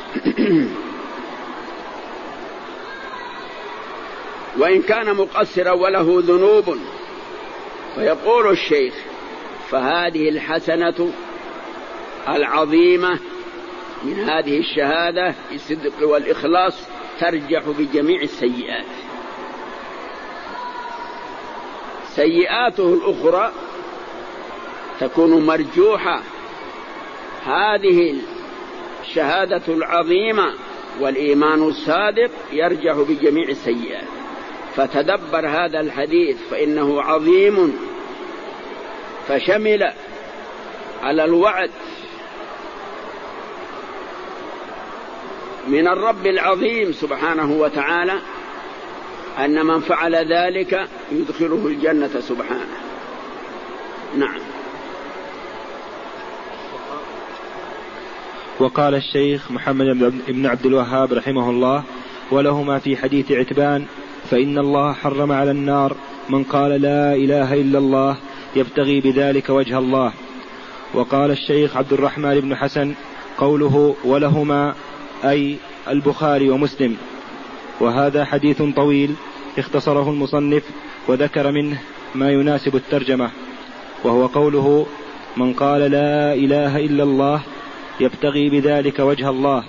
S2: وإن كان مقصرا وله ذنوب، فيقول الشيخ: فهذه الحسنة العظيمة من هذه الشهادة بالصدق والإخلاص ترجح بجميع السيئات. سيئاته الأخرى تكون مرجوحة. هذه الشهادة العظيمة والإيمان الصادق يرجح بجميع السيئات. فتدبر هذا الحديث فإنه عظيم، فشمل على الوعد من الرب العظيم سبحانه وتعالى أن من فعل ذلك يدخله الجنة سبحانه. نعم.
S1: وقال الشيخ محمد بن عبد الوهاب رحمه الله: ولهما في حديث عتبان: فإن الله حرم على النار من قال لا إله إلا الله يبتغي بذلك وجه الله. وقال الشيخ عبد الرحمن بن حسن: قوله ولهما أي البخاري ومسلم. وهذا حديث طويل اختصره المصنف وذكر منه ما يناسب الترجمة، وهو قوله: من قال لا إله إلا الله يبتغي بذلك وجه الله.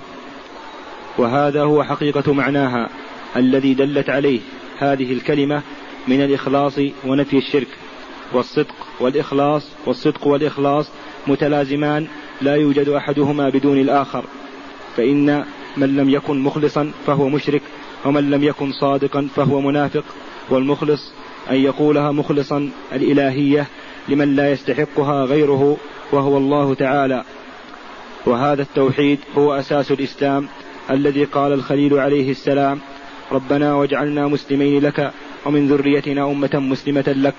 S1: وهذا هو حقيقة معناها الذي دلت عليه هذه الكلمة من الإخلاص ونفي الشرك. والصدق والإخلاص والصدق والإخلاص متلازمان، لا يوجد أحدهما بدون الآخر، فإن من لم يكن مخلصا فهو مشرك، ومن لم يكن صادقا فهو منافق. والمخلص أن يقولها مخلصا الإلهية لمن لا يستحقها غيره وهو الله تعالى. وهذا التوحيد هو أساس الإسلام الذي قال الخليل عليه السلام: ربنا واجعلنا مسلمين لك ومن ذريتنا أمة مسلمة لك.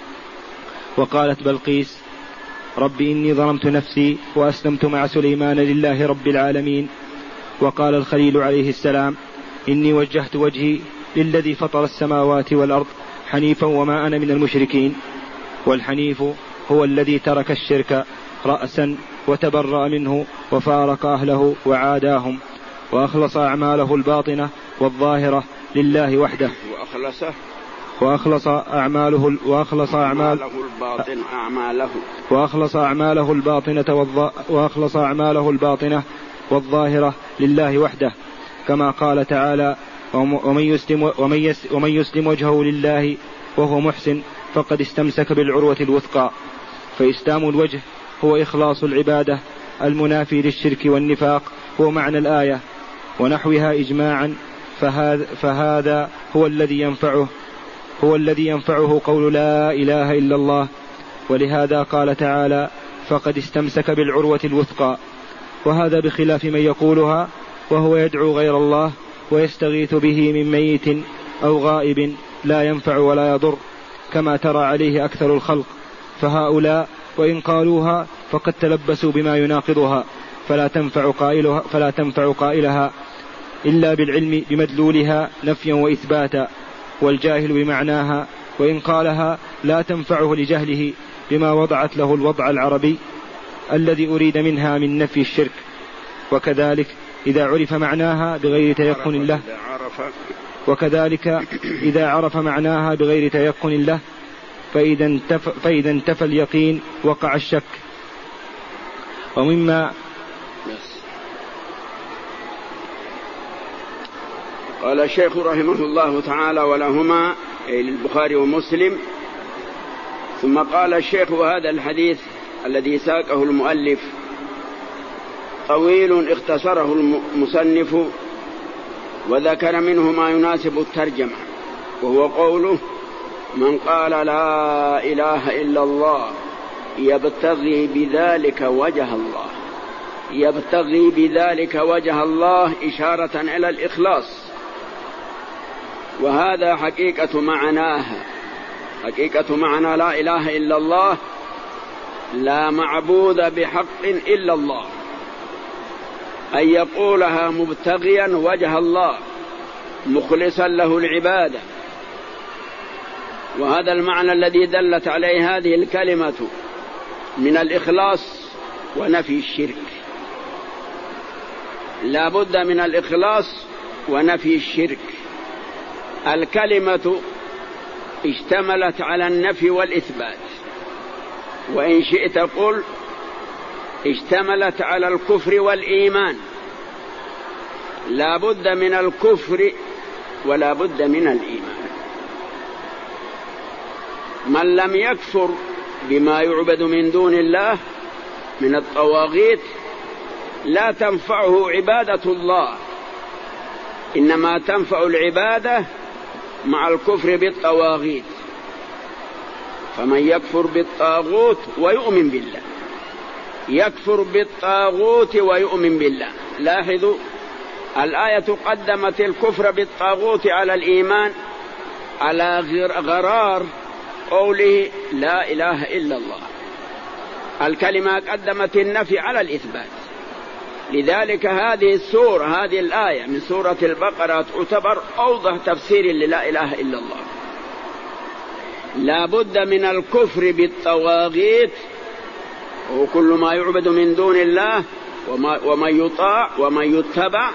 S1: وقالت بلقيس: رب إني ظلمت نفسي وأسلمت مع سليمان لله رب العالمين. وقال الخليل عليه السلام: إني وجهت وجهي للذي فطر السماوات والأرض حنيفا وما أنا من المشركين. والحنيف هو الذي ترك الشرك رأسا وتبرأ منه وفارق أهله وعاداهم، وأخلص أعماله الباطنة والظاهرة لله وحده.
S2: وأخلصه
S1: وأخلص أعماله وأخلص أعماله
S2: الباطن أعماله
S1: وأخلص أعماله الباطنة والظ... وأخلص أعماله الباطنة والظاهرة لله وحده، كما قال تعالى: ومن يسلم, ومن يس... ومن يسلم وجهه لله وهو محسن فقد استمسك بالعروة الوثقى. فإسلام الوجه هو إخلاص العبادة المنافي للشرك والنفاق، هو معنى الآية ونحوها إجماعا. فهذا, فهذا هو الذي ينفعه هو الذي ينفعه قول لا إله إلا الله. ولهذا قال تعالى: فقد استمسك بالعروة الوثقى. وهذا بخلاف من يقولها وهو يدعو غير الله ويستغيث به من ميت أو غائب لا ينفع ولا يضر، كما ترى عليه أكثر الخلق. فهؤلاء وإن قالوها فقد تلبسوا بما يناقضها، فلا تنفع قائلها, فلا تنفع قائلها إلا بالعلم بمدلولها نفيا وإثباتا، والجاهل بمعناها وإن قالها لا تنفعه لجهله بما وضعت له الوضع العربي الذي أريد منها من نفي الشرك. وكذلك إذا عرف معناها بغير تيقن له وكذلك إذا عرف معناها بغير تيقن له فإذا انتفى, فإذا انتفى اليقين وقع الشك. ومما
S2: قال الشيخ رحمه الله تعالى: ولهما أي للبخاري ومسلم. ثم قال الشيخ: وهذا الحديث الذي ساقه المؤلف طويل اختصره المصنف وذكر منه ما يناسب الترجمة، وهو قوله: من قال لا إله إلا الله يبتغي بذلك وجه الله. يبتغي بذلك وجه الله إشارة إلى الإخلاص، وهذا حقيقة معناها. حقيقة معنى لا إله إلا الله: لا معبود بحق إلا الله، أن يقولها مبتغيا وجه الله مخلصا له العبادة. وهذا المعنى الذي دلت عليه هذه الكلمة من الإخلاص ونفي الشرك. لا بد من الإخلاص ونفي الشرك. الكلمة اشتملت على النفي والإثبات، وإن شئت قل اشتملت على الكفر والإيمان. لا بد من الكفر ولا بد من الإيمان. من لم يكفر بما يعبد من دون الله من الطواغيت لا تنفعه عبادة الله، إنما تنفع العبادة مع الكفر بالطواغيت. فمن يكفر بالطاغوت ويؤمن بالله، يكفر بالطاغوت ويؤمن بالله. لاحظوا الآية قدمت الكفر بالطاغوت على الإيمان على غرار قوله لا إله إلا الله. الكلمة قدمت النفي على الإثبات. لذلك هذه السورة هذه الآية من سورة البقرة تعتبر أوضح تفسير للا إله إلا الله. لا بد من الكفر بالطواغيت وكل ما يعبد من دون الله ومن يطاع ومن يتبع،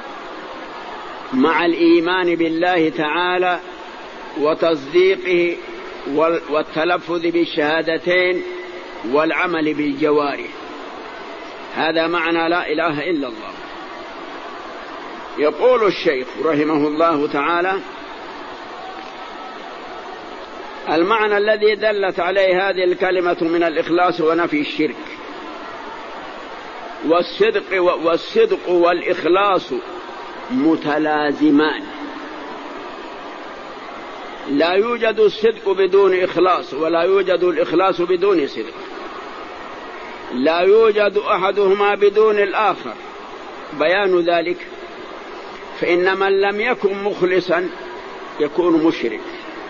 S2: مع الإيمان بالله تعالى وتصديقه والتلفظ بالشهادتين والعمل بالجوارح. هذا معنى لا إله إلا الله. يقول الشيخ رحمه الله تعالى: المعنى الذي دلت عليه هذه الكلمة من الإخلاص ونفي الشرك، والصدق والصدق والإخلاص متلازمان، لا يوجد الصدق بدون إخلاص ولا يوجد الإخلاص بدون صدق، لا يوجد أحدهما بدون الآخر. بيان ذلك فإن من لم يكن مخلصا يكون مشرك،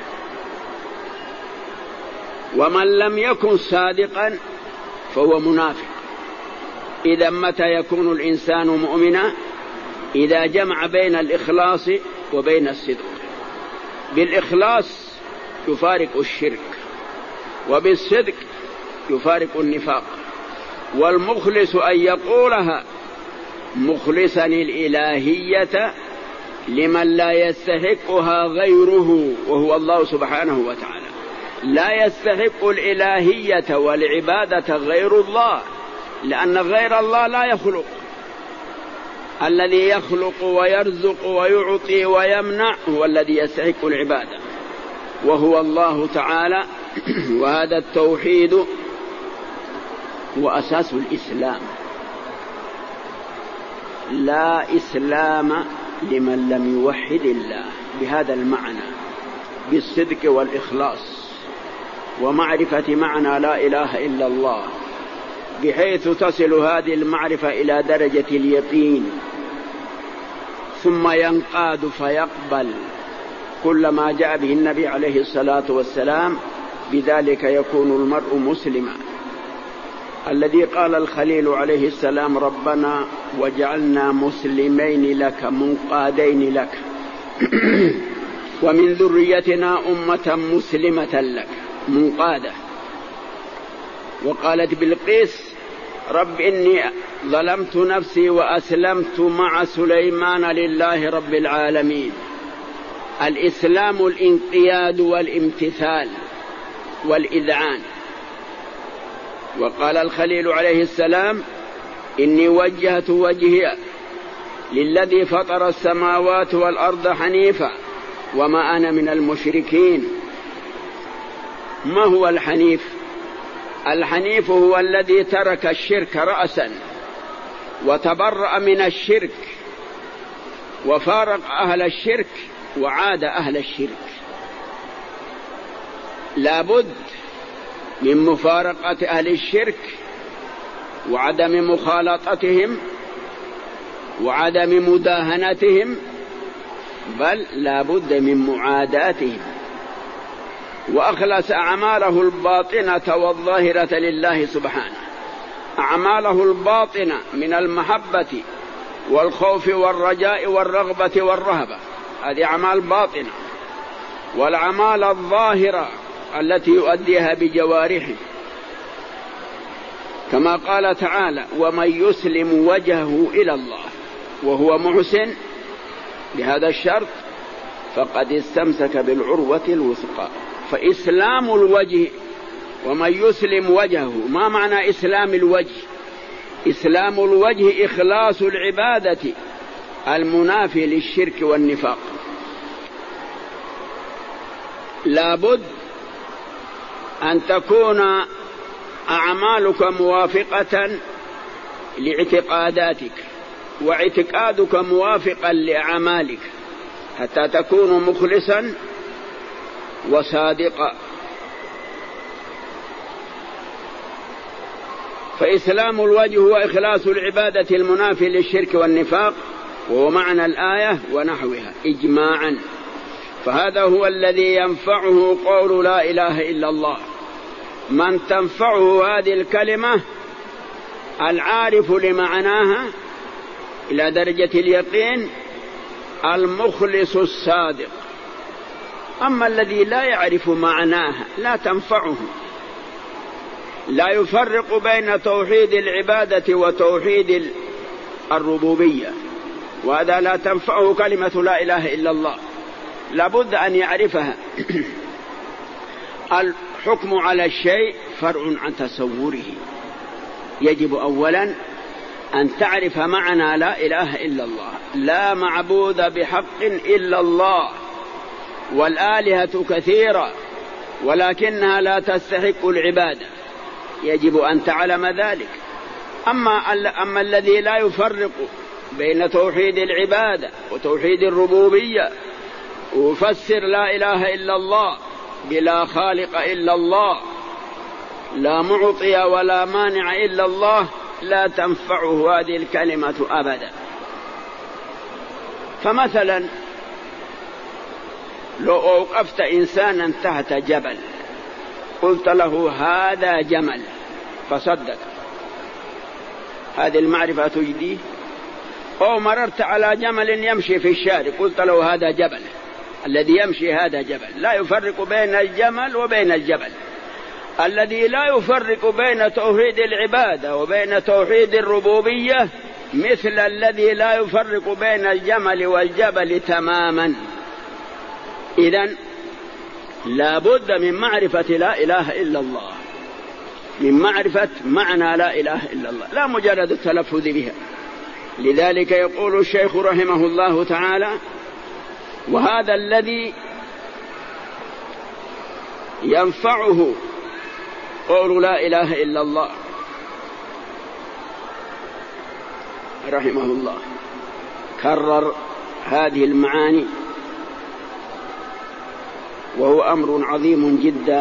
S2: ومن لم يكن صادقا فهو منافق. إذا متى يكون الإنسان مؤمنا؟ إذا جمع بين الإخلاص وبين الصدق. بالإخلاص يفارق الشرك، وبالصدق يفارق النفاق. والمخلص أن يقولها مخلصا الإلهية لمن لا يستحقها غيره وهو الله سبحانه وتعالى. لا يستحق الإلهية والعبادة غير الله، لأن غير الله لا يخلق. الذي يخلق ويرزق ويعطي ويمنع هو الذي يستحق العبادة وهو الله تعالى. وهذا التوحيد هو أساس الإسلام. لا إسلام لمن لم يوحد الله، بهذا المعنى، بالصدق والإخلاص ومعرفة معنى لا إله إلا الله، بحيث تصل هذه المعرفة إلى درجة اليقين، ثم ينقاد فيقبل كل ما جاء به النبي عليه الصلاة والسلام. بذلك يكون المرء مسلما. الذي قال الخليل عليه السلام: ربنا وجعلنا مسلمين لك منقادين لك ومن ذريتنا أمة مسلمة لك منقادة. وقالت بلقيس: رب إني ظلمت نفسي وأسلمت مع سليمان لله رب العالمين. الإسلام الانقياد والامتثال والإذعان. وقال الخليل عليه السلام: إني وجهت وجهي للذي فطر السماوات والأرض حنيفا وما أنا من المشركين. ما هو الحنيف؟ الحنيف هو الذي ترك الشرك رأسا وتبرأ من الشرك وفارق أهل الشرك وعاد أهل الشرك. لابد من مفارقة أهل الشرك وعدم مخالطتهم وعدم مداهنتهم، بل لابد من معاداتهم. وأخلص أعماله الباطنة والظاهرة لله سبحانه. أعماله الباطنة من المحبة والخوف والرجاء والرغبة والرهبة، هذه أعمال باطنة. والأعمال الظاهرة التي يؤديها بجوارحه، كما قال تعالى: ومن يسلم وجهه إلى الله وهو محسن بهذا الشرط فقد استمسك بالعروة الوثقى. فإسلام الوجه ومن يسلم وجهه، ما معنى إسلام الوجه؟ إسلام الوجه إخلاص العبادة المنافي للشرك والنفاق. لابد أن تكون أعمالك موافقة لاعتقاداتك واعتقادك موافقا لأعمالك حتى تكون مخلصا وصادقا. فإسلام الوجه هو إخلاص العبادة المنافي للشرك والنفاق وهو معنى الآية ونحوها إجماعا. فهذا هو الذي ينفعه قول لا إله إلا الله. من تنفعه هذه الكلمة العارف لمعناها إلى درجة اليقين، المخلص الصادق. أما الذي لا يعرف معناها لا تنفعه، لا يفرق بين توحيد العبادة وتوحيد الربوبية، وهذا لا تنفعه كلمة لا إله إلا الله، لابد أن يعرفها. الحكم على الشيء فرع عن تصوره، يجب أولا أن تعرف معنى لا إله إلا الله. لا معبود بحق إلا الله، والآلهة كثيرة ولكنها لا تستحق العبادة، يجب أن تعلم ذلك. أما, أما الذي لا يفرق بين توحيد العبادة وتوحيد الربوبية ويفسر لا إله إلا الله بلا خالق إلا الله، لا معطي ولا مانع إلا الله، لا تنفعه هذه الكلمة أبدا. فمثلا لو أوقفت إنسانا تحت جبل قلت له هذا جمل فصدق، هذه المعرفة تجديه. أو مررت على جمل يمشي في الشارع قلت له هذا جبل، الذي يمشي هذا جبل، لا يفرق بين الجمل وبين الجبل. الذي لا يفرق بين توحيد العبادة وبين توحيد الربوبية مثل الذي لا يفرق بين الجمل والجبل تماما. إذن لا بد من معرفة لا إله إلا الله، من معرفة معنى لا إله إلا الله، لا مجرد التلفظ بها. لذلك يقول الشيخ رحمه الله تعالى: وهذا الذي ينفعه قول لا إله إلا الله رحمه الله كرر هذه المعاني، وهو أمر عظيم جدا.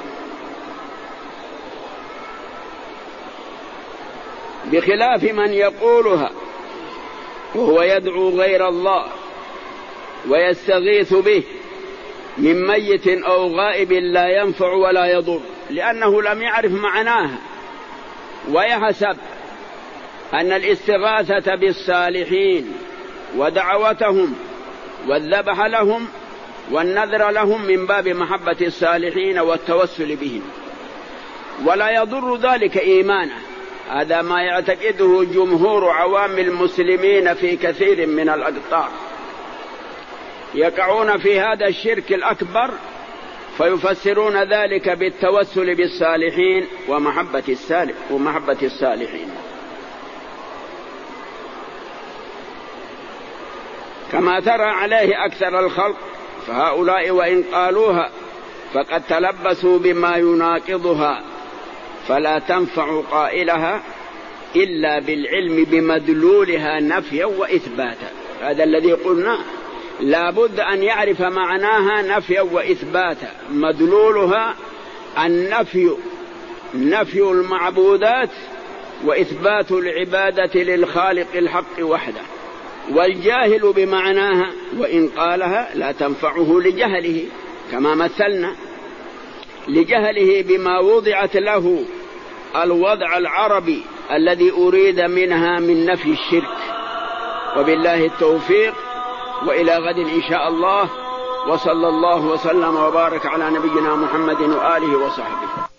S2: بخلاف من يقولها وهو يدعو غير الله ويستغيث به من ميت أو غائب لا ينفع ولا يضر، لأنه لم يعرف معناها، ويحسب أن الاستغاثة بالصالحين ودعوتهم والذبح لهم والنذر لهم من باب محبة الصالحين والتوسل بهم، ولا يضر ذلك إيمانه. هذا ما يعتقده جمهور عوام المسلمين في كثير من الأقطار، يقعون في هذا الشرك الأكبر فيفسرون ذلك بالتوسل بالصالحين ومحبة الصالح ومحبة الصالحين، كما ترى عليه أكثر الخلق. فهؤلاء وإن قالوها فقد تلبسوا بما يناقضها، فلا تنفع قائلها إلا بالعلم بمدلولها نفيا وإثباتا. هذا الذي قلنا، لا بد أن يعرف معناها نفيا وإثباتا. مدلولها النفي، نفي المعبودات، وإثبات العبادة للخالق الحق وحده. والجاهل بمعناها وإن قالها لا تنفعه لجهله، كما مثلنا، لجهله بما وضعت له الوضع العربي الذي أريد منها من نفي الشرك. وبالله التوفيق، وإلى غد إن شاء الله، وصلى الله وسلم وبارك على نبينا محمد وآله وصحبه.